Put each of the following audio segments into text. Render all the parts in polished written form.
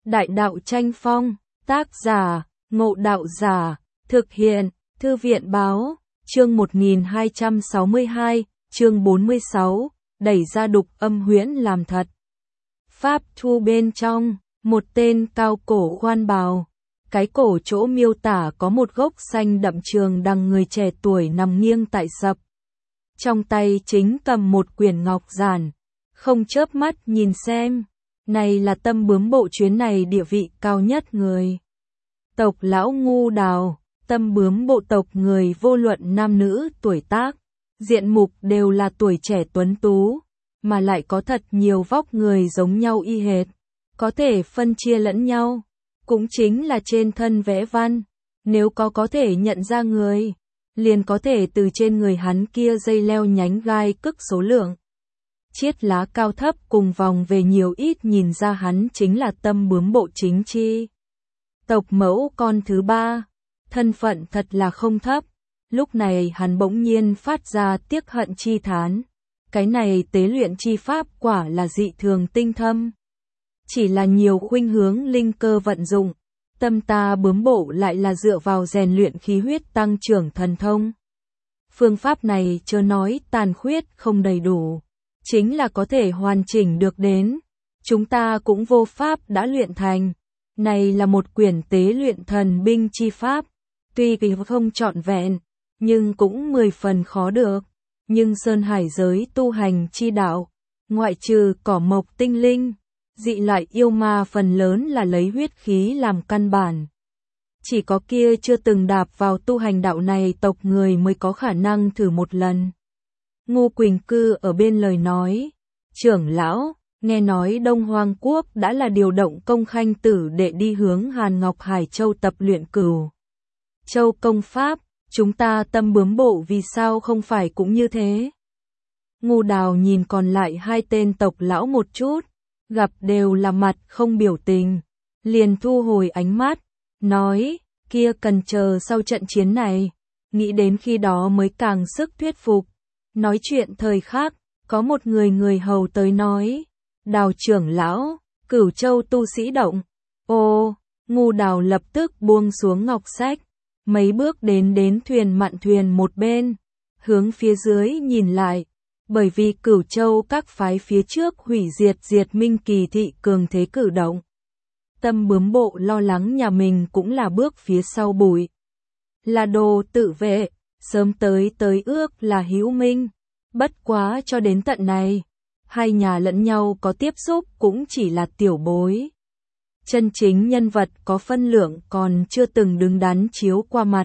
Đại đạo tranh phong, tác giả, Ngộ Đạo Giả, thực hiện, Thư viện báo, chương 1262, chương 46, đẩy ra đục âm huyễn làm thật. Pháp thu bên trong, một tên cao cổ khoan bào. Cái cổ chỗ miêu tả có một gốc xanh đậm trường đằng người trẻ tuổi nằm nghiêng tại sập. Trong tay chính cầm một quyển ngọc giản, không chớp mắt nhìn xem. Này là Tâm Bướm Bộ chuyến này địa vị cao nhất người. Tộc lão Ngu Đào, Tâm Bướm Bộ tộc người vô luận nam nữ tuổi tác, diện mục đều là tuổi trẻ tuấn tú, mà lại có thật nhiều vóc người giống nhau y hệt, có thể phân chia lẫn nhau, cũng chính là trên thân vẽ văn, nếu có thể nhận ra người, liền có thể từ trên người hắn kia dây leo nhánh gai cức số lượng. Chiết lá cao thấp cùng vòng về nhiều ít nhìn ra hắn chính là Tâm Bướm Bộ chính chi. Tộc mẫu con thứ ba, thân phận thật là không thấp, lúc này hắn bỗng nhiên phát ra tiếc hận chi thán. Cái này tế luyện chi pháp quả là dị thường tinh thâm. Chỉ là nhiều khuynh hướng linh cơ vận dụng, tâm ta bướm bộ lại là dựa vào rèn luyện khí huyết tăng trưởng thần thông. Phương pháp này chớ nói tàn khuyết không đầy đủ, chính là có thể hoàn chỉnh được đến. Chúng ta cũng vô pháp đã luyện thành. Này là một quyển tế luyện thần binh chi pháp, tuy không trọn vẹn, nhưng cũng 10 phần khó được. Nhưng sơn hải giới tu hành chi đạo, ngoại trừ cỏ mộc tinh linh, dị loại yêu ma phần lớn là lấy huyết khí làm căn bản. Chỉ có kia chưa từng đạp vào tu hành đạo này tộc người mới có khả năng thử một lần. Ngô Quỳnh Cư ở bên lời nói, trưởng lão, nghe nói Đông Hoang Quốc đã là điều động Công Khanh Tử để đi hướng Hàn Ngọc Hải Châu tập luyện Cửu Châu công pháp. Chúng ta Tâm Bướm Bộ vì sao không phải cũng như thế? Ngu Đào nhìn còn lại hai tên tộc lão một chút, gặp đều là mặt không biểu tình, liền thu hồi ánh mắt, nói, kia cần chờ sau trận chiến này, nghĩ đến khi đó mới càng sức thuyết phục. Nói chuyện thời khác, có một người hầu tới nói, Đào trưởng lão, Cửu Châu tu sĩ động. Ô, Ngu Đào lập tức buông xuống ngọc sách. Mấy bước đến thuyền mạn thuyền một bên, hướng phía dưới nhìn lại, bởi vì Cửu Châu các phái phía trước hủy diệt Minh Kỳ thị cường thế cử động. Tâm Bướm Bộ lo lắng nhà mình cũng là bước phía sau bụi. Là đồ tự vệ, sớm tới ước là hữu minh, bất quá cho đến tận này, hai nhà lẫn nhau có tiếp xúc cũng chỉ là tiểu bối. Chân chính nhân vật có phân lượng còn chưa từng đứng đắn chiếu qua mặt.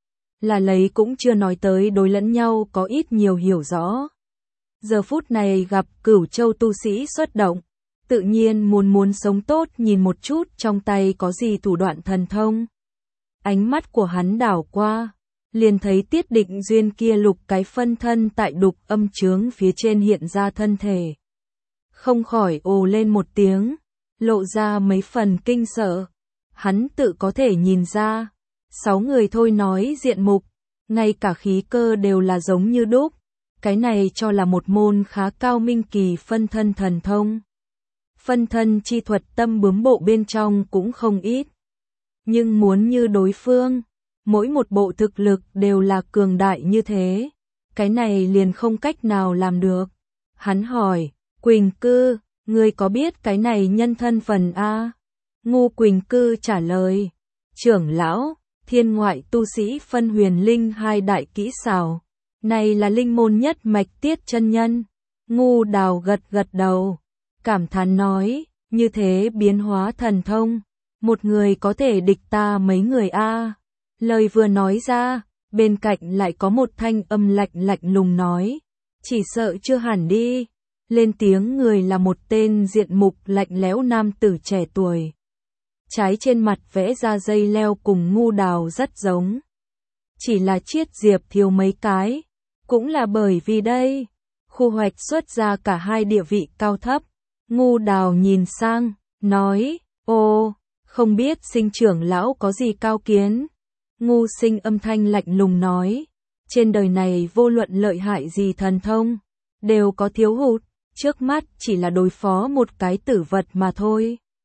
Là lấy cũng chưa nói tới đối lẫn nhau có ít nhiều hiểu rõ. Giờ phút này gặp Cửu Châu tu sĩ xuất động, tự nhiên muốn sống tốt nhìn một chút trong tay có gì thủ đoạn thần thông. Ánh mắt của hắn đảo qua, liền thấy Tiết Định Duyên kia lục cái phân thân tại đục âm chướng phía trên hiện ra thân thể. Không khỏi ồ lên một tiếng, lộ ra mấy phần kinh sợ. Hắn tự có thể nhìn ra, 6 người thôi nói diện mục, ngay cả khí cơ đều là giống như đúc. Cái này cho là một môn khá cao minh kỳ phân thân thần thông. Phân thân chi thuật Tâm Bướm Bộ bên trong cũng không ít. Nhưng muốn như đối phương, mỗi một bộ thực lực đều là cường đại như thế. Cái này liền không cách nào làm được. Hắn hỏi, Quỳnh Cư, ngươi có biết cái này nhân thân phần a? Ngô Quỳnh Cư trả lời, trưởng lão, thiên ngoại tu sĩ phân huyền linh hai đại kỹ xảo, này là linh môn nhất mạch Tiết chân nhân. Ngu Đào gật đầu, cảm thán nói, như thế biến hóa thần thông, một người có thể địch ta mấy người a? Lời vừa nói ra, bên cạnh lại có một thanh âm lạnh lùng nói, chỉ sợ chưa hẳn đi. Lên tiếng người là một tên diện mục lạnh lẽo nam tử trẻ tuổi. Trái trên mặt vẽ ra dây leo cùng Ngu Đào rất giống. Chỉ là chiết diệp thiếu mấy cái. Cũng là bởi vì đây, khu hoạch xuất ra cả hai địa vị cao thấp. Ngu Đào nhìn sang, nói, ô, không biết Sinh trưởng lão có gì cao kiến. Ngu Sinh âm thanh lạnh lùng nói, trên đời này vô luận lợi hại gì thần thông, đều có thiếu hụt. Trước mắt chỉ là đối phó một cái tử vật mà thôi.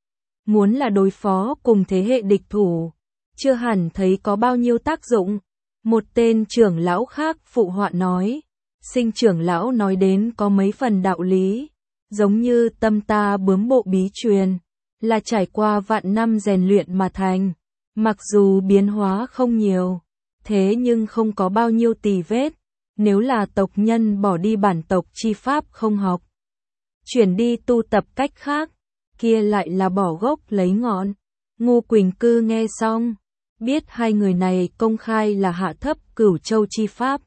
muốn là đối phó cùng thế hệ địch thủ, chưa hẳn thấy có bao nhiêu tác dụng. Một tên trưởng lão khác phụ họa nói, Sinh trưởng lão nói đến có mấy phần đạo lý, giống như tâm ta bướm bộ bí truyền, là trải qua vạn năm rèn luyện mà thành, mặc dù biến hóa không nhiều, thế nhưng không có bao nhiêu tì vết, nếu là tộc nhân bỏ đi bản tộc chi pháp không học, chuyển đi tu tập cách khác, kia lại là bỏ gốc lấy ngọn. Ngô Quỳnh Cư nghe xong, biết hai người này công khai là hạ thấp Cửu Châu chi pháp.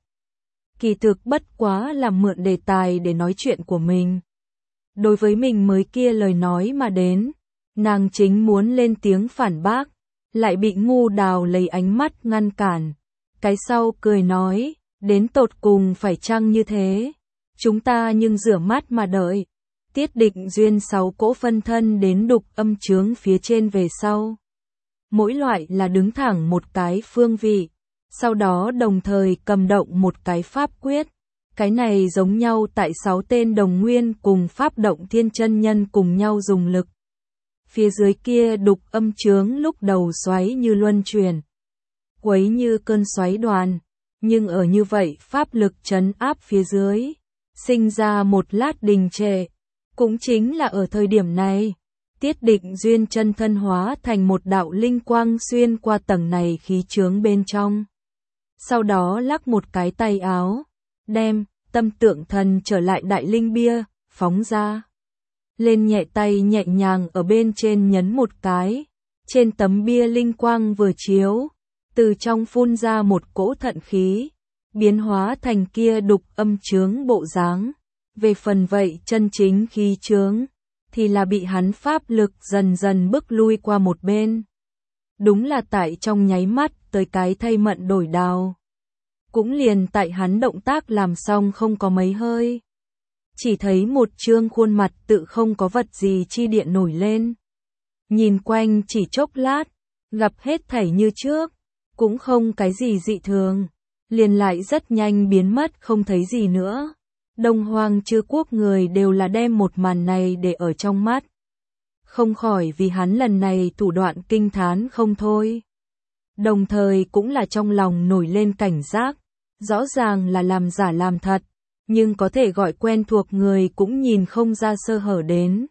Kỳ thực bất quá là mượn đề tài để nói chuyện của mình. Đối với mình mới kia lời nói mà đến, nàng chính muốn lên tiếng phản bác, lại bị Ngu Đào lấy ánh mắt ngăn cản. Cái sau cười nói, đến tột cùng phải chăng như thế? Chúng ta nhưng rửa mắt mà đợi. Tiết Định duyên 6 cỗ phân thân đến đục âm chướng phía trên về sau. Mỗi loại là đứng thẳng một cái phương vị, sau đó đồng thời cầm động một cái pháp quyết. Cái này giống nhau tại 6 tên đồng nguyên cùng pháp động thiên chân nhân cùng nhau dùng lực. Phía dưới kia đục âm chướng lúc đầu xoáy như luân chuyển, quấy như cơn xoáy đoàn, nhưng ở như vậy pháp lực trấn áp phía dưới, sinh ra một lát đình trệ. Cũng chính là ở thời điểm này, Tiết Định duyên chân thân hóa thành một đạo linh quang xuyên qua tầng này khí chướng bên trong. Sau đó lắc một cái tay áo, đem tâm tượng thần trở lại đại linh bia, phóng ra. Lên nhẹ tay nhẹ nhàng ở bên trên nhấn một cái, trên tấm bia linh quang vừa chiếu, từ trong phun ra một cỗ thận khí, biến hóa thành kia đục âm chướng bộ dáng. Về phần vậy chân chính khí chướng, thì là bị hắn pháp lực dần dần bước lui qua một bên. Đúng là tại trong nháy mắt tới cái thay mận đổi đào. Cũng liền tại hắn động tác làm xong không có mấy hơi. Chỉ thấy một trương khuôn mặt tự không có vật gì chi điện nổi lên. Nhìn quanh chỉ chốc lát, gặp hết thảy như trước, cũng không cái gì dị thường, liền lại rất nhanh biến mất không thấy gì nữa. Đông Hoang Chư Quốc người đều là đem một màn này để ở trong mắt. Không khỏi vì hắn lần này thủ đoạn kinh thán không thôi. Đồng thời cũng là trong lòng nổi lên cảnh giác, rõ ràng là làm giả làm thật, nhưng có thể gọi quen thuộc người cũng nhìn không ra sơ hở đến.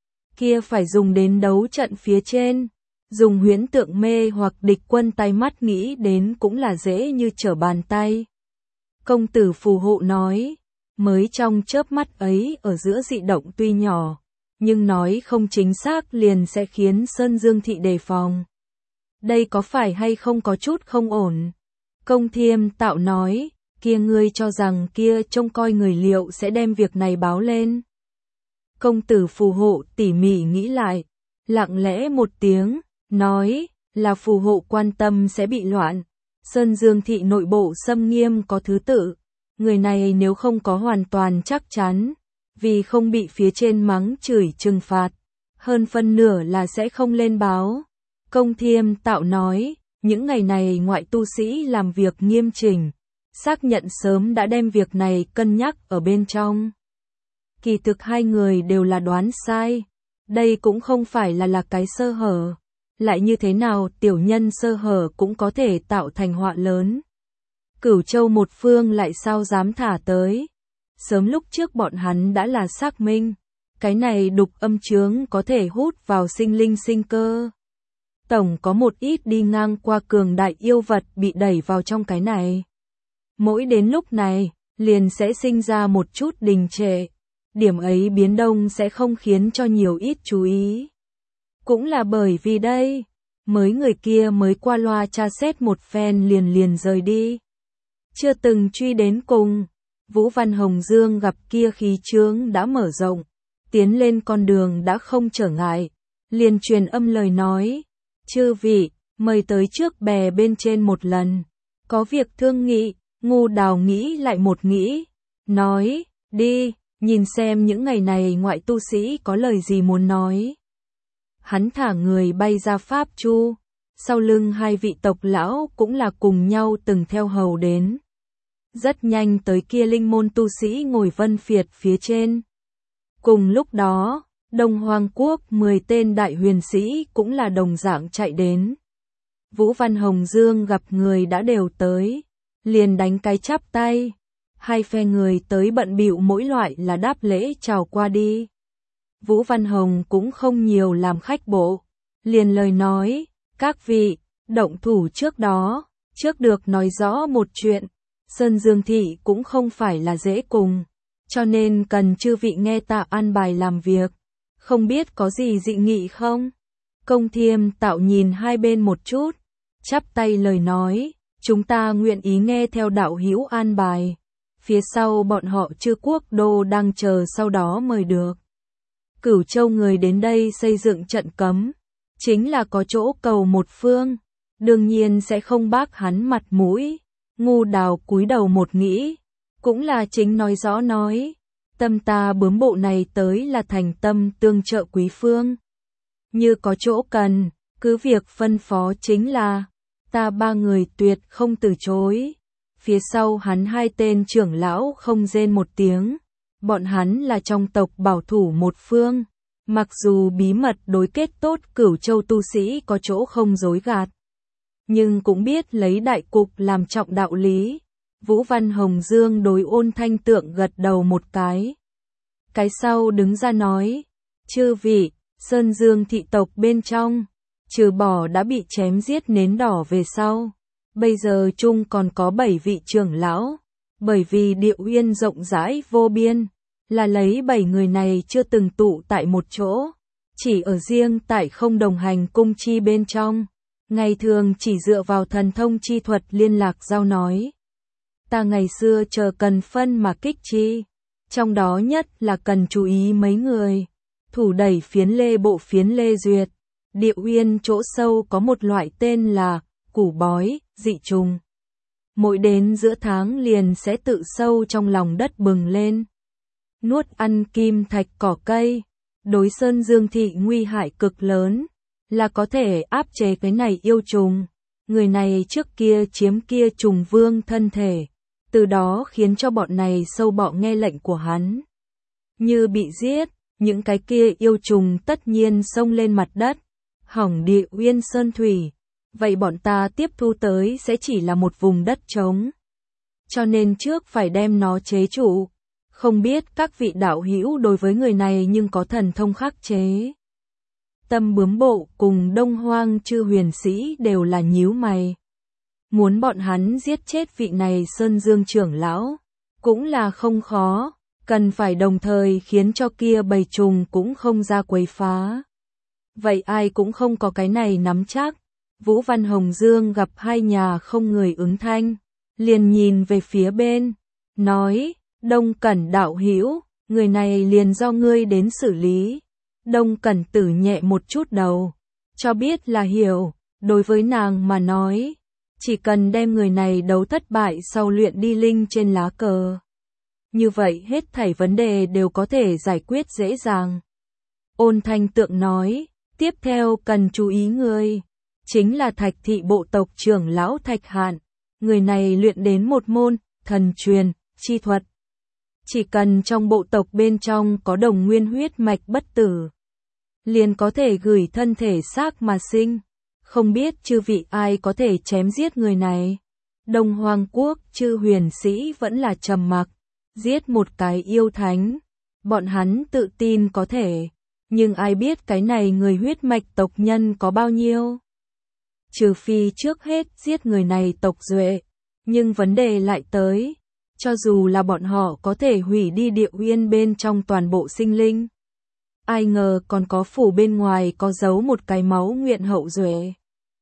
Kia phải dùng đến đấu trận phía trên, dùng huyễn tượng mê hoặc địch quân tay mắt nghĩ đến cũng là dễ như trở bàn tay. Công tử phù hộ nói, mới trong chớp mắt ấy ở giữa dị động tuy nhỏ, nhưng nói không chính xác liền sẽ khiến Sơn Dương thị đề phòng. Đây có phải hay không có chút không ổn? Công Thiêm Tạo nói, kia ngươi cho rằng kia trông coi người liệu sẽ đem việc này báo lên. Công tử phù hộ tỉ mỉ nghĩ lại, lặng lẽ một tiếng, nói, là phù hộ quan tâm sẽ bị loạn. Sơn Dương thị nội bộ xâm nghiêm có thứ tự. Người này nếu không có hoàn toàn chắc chắn, vì không bị phía trên mắng chửi trừng phạt, hơn phân nửa là sẽ không lên báo. Công Thiêm Tạo nói, những ngày này ngoại tu sĩ làm việc nghiêm chỉnh, xác nhận sớm đã đem việc này cân nhắc ở bên trong. Kỳ thực hai người đều là đoán sai, đây cũng không phải là cái sơ hở, lại như thế nào tiểu nhân sơ hở cũng có thể tạo thành họa lớn. Cửu Châu một phương lại sao dám thả tới. Sớm lúc trước bọn hắn đã là xác minh, cái này đục âm chướng có thể hút vào sinh linh sinh cơ. Tổng có một ít đi ngang qua cường đại yêu vật bị đẩy vào trong cái này. Mỗi đến lúc này, liền sẽ sinh ra một chút đình trệ. Điểm ấy biến động sẽ không khiến cho nhiều ít chú ý. Cũng là bởi vì đây, mới người kia mới qua loa tra xét một phen liền rời đi. Chưa từng truy đến cùng, Vũ Văn Hồng Dương gặp kia khí chướng đã mở rộng, tiến lên con đường đã không trở ngại, liền truyền âm lời nói, chư vị, mời tới trước bè bên trên một lần, có việc thương nghị. Ngu Đào nghĩ lại một nghĩ, nói, đi, nhìn xem những ngày này ngoại tu sĩ có lời gì muốn nói. Hắn thả người bay ra Pháp Chu, sau lưng hai vị tộc lão cũng là cùng nhau từng theo hầu đến. Rất nhanh tới kia linh môn tu sĩ ngồi vân phiệt phía trên. Cùng lúc đó, Đông Hoang Quốc 10 tên đại huyền sĩ cũng là đồng dạng chạy đến. Vũ Văn Hồng Dương gặp người đã đều tới, liền đánh cái chắp tay. Hai phe người tới bận bịu mỗi loại là đáp lễ chào qua đi. Vũ Văn Hồng cũng không nhiều làm khách bộ, liền lời nói, các vị, động thủ trước đó, trước được nói rõ một chuyện, Sơn Dương Thị cũng không phải là dễ cùng, cho nên cần chư vị nghe ta an bài làm việc, không biết có gì dị nghị không? Công Thiêm Tạo nhìn hai bên một chút, chắp tay lời nói, chúng ta nguyện ý nghe theo đạo hữu an bài, phía sau bọn họ Chư Quốc Đô đang chờ sau đó mời được. Cửu Châu người đến đây xây dựng trận cấm, chính là có chỗ cầu một phương, đương nhiên sẽ không bác hắn mặt mũi. Ngu Đào cúi đầu một nghĩ, cũng là chính nói rõ nói, tâm ta bướm bộ này tới là thành tâm tương trợ quý phương. Như có chỗ cần, cứ việc phân phó chính là, ta ba người tuyệt không từ chối. Phía sau hắn hai tên trưởng lão không rên một tiếng, bọn hắn là trong tộc bảo thủ một phương, mặc dù bí mật đối kết tốt Cửu Châu tu sĩ có chỗ không dối gạt, nhưng cũng biết lấy đại cục làm trọng đạo lý. Vũ Văn Hồng Dương đối Ôn Thanh Tượng gật đầu một cái. Cái sau đứng ra nói, chư vị, Sơn Dương thị tộc bên trong, trừ bỏ đã bị chém giết nến đỏ về sau, bây giờ chung còn có 7 vị trưởng lão, bởi vì Địa Uyên rộng rãi vô biên, là lấy 7 người này chưa từng tụ tại một chỗ, chỉ ở riêng tại không đồng hành cung chi bên trong, ngày thường chỉ dựa vào thần thông chi thuật liên lạc giao nói. Ta ngày xưa chờ cần phân mà kích chi, trong đó nhất là cần chú ý mấy người, thủ đẩy phiến lê bộ phiến lê duyệt, Địa Uyên chỗ sâu có một loại tên là củ bói, dị trùng. Mỗi đến giữa tháng liền sẽ tự sâu trong lòng đất bừng lên, nuốt ăn kim thạch cỏ cây, đối Sơn Dương thị nguy hại cực lớn, là có thể áp chế cái này yêu trùng. Người này trước kia chiếm kia trùng vương thân thể, từ đó khiến cho bọn này sâu bọ nghe lệnh của hắn. Như bị giết, những cái kia yêu trùng tất nhiên xông lên mặt đất, hỏng Địa Uyên sơn thủy. Vậy bọn ta tiếp thu tới sẽ chỉ là một vùng đất trống. Cho nên trước phải đem nó chế trụ. Không biết các vị đạo hữu đối với người này nhưng có thần thông khắc chế. Tâm Bướm Bộ cùng Đông Hoang Chư huyền sĩ đều là nhíu mày. Muốn bọn hắn giết chết vị này Sơn Dương trưởng lão, cũng là không khó, cần phải đồng thời khiến cho kia bầy trùng cũng không ra quấy phá. Vậy ai cũng không có cái này nắm chắc. Vũ Văn Hồng Dương gặp hai nhà không người ứng thanh, liền nhìn về phía bên, nói, Đông Cẩn đạo hữu, người này liền do ngươi đến xử lý. Đông Cẩn Tử nhẹ một chút đầu, cho biết là hiểu, đối với nàng mà nói, chỉ cần đem người này đấu thất bại sau luyện đi linh trên lá cờ. Như vậy hết thảy vấn đề đều có thể giải quyết dễ dàng. Ôn Thanh Tượng nói, tiếp theo cần chú ý người, chính là Thạch thị bộ tộc trưởng lão Thạch Hạn, người này luyện đến một môn, thần truyền, chi thuật. Chỉ cần trong bộ tộc bên trong có đồng nguyên huyết mạch bất tử, liền có thể gửi thân thể xác mà sinh. Không biết chư vị ai có thể chém giết người này. Đông Hoang Quốc Chư huyền sĩ vẫn là trầm mặc, giết một cái yêu thánh, bọn hắn tự tin có thể, nhưng ai biết cái này người huyết mạch tộc nhân có bao nhiêu. Trừ phi trước hết giết người này tộc duệ, nhưng vấn đề lại tới, cho dù là bọn họ có thể hủy đi Địa Uyên bên trong toàn bộ sinh linh. Ai ngờ còn có phủ bên ngoài có giấu một cái máu nguyện hậu duệ.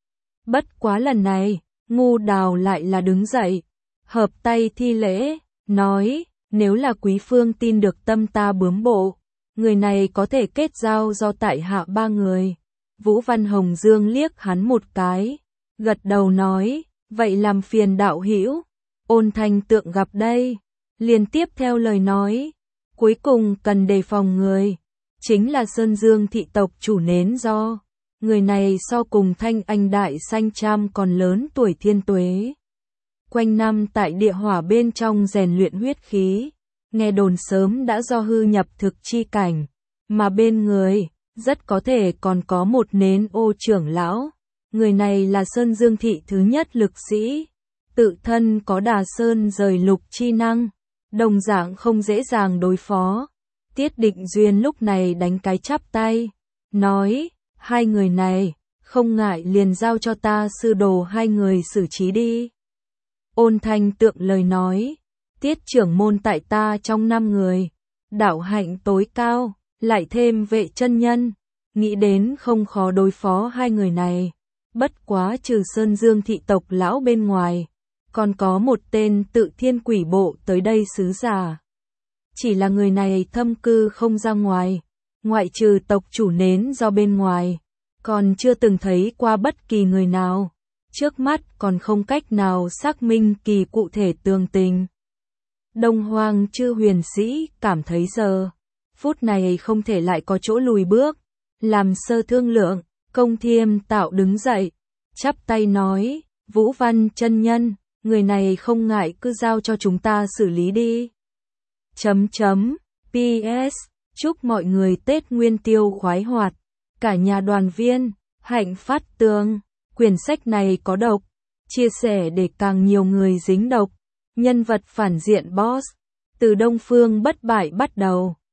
Bất quá lần này, Ngu Đào lại là đứng dậy, hợp tay thi lễ, nói, nếu là quý phương tin được tâm ta Bướm Bộ, người này có thể kết giao do tại hạ ba người. Vũ Văn Hồng Dương liếc hắn một cái, gật đầu nói, vậy làm phiền đạo hữu. Ôn Thanh Tượng gặp đây, liền tiếp theo lời nói, cuối cùng cần đề phòng người, chính là Sơn Dương thị tộc chủ nến do. Người này so cùng Thanh Anh Đại Sanh Trăm còn lớn tuổi thiên tuế. Quanh năm tại địa hỏa bên trong rèn luyện huyết khí, nghe đồn sớm đã do hư nhập thực chi cảnh, mà bên người, rất có thể còn có một nến ô trưởng lão. Người này là Sơn Dương thị thứ nhất lực sĩ, tự thân có Đà Sơn rời lục chi năng, đồng dạng không dễ dàng đối phó. Tiết Định Duyên lúc này đánh cái chắp tay, nói, hai người này, không ngại liền giao cho ta sư đồ hai người xử trí đi. Ôn Thanh Tượng lời nói, Tiết trưởng môn tại ta trong 5 người, đạo hạnh tối cao, lại thêm Vệ chân nhân, nghĩ đến không khó đối phó hai người này. Bất quá trừ Sơn Dương thị tộc lão bên ngoài, còn có một tên Tự Thiên Quỷ Bộ tới đây sứ giả. Chỉ là người này thâm cư không ra ngoài, ngoại trừ tộc chủ nến do bên ngoài, còn chưa từng thấy qua bất kỳ người nào. Trước mắt còn không cách nào xác minh kỳ cụ thể tường tình. Đông Hoang Chư Huyền Sĩ cảm thấy giờ phút này không thể lại có chỗ lùi bước, làm sơ thương lượng. Công Thiêm Tạo đứng dậy, chắp tay nói, Vũ Văn chân nhân, người này không ngại cứ giao cho chúng ta xử lý đi. PS, chúc mọi người Tết Nguyên Tiêu khoái hoạt, cả nhà đoàn viên, hạnh phát tường. Quyển sách này có độc, chia sẻ để càng nhiều người dính độc. Nhân vật phản diện boss, từ Đông Phương bất bại bắt đầu.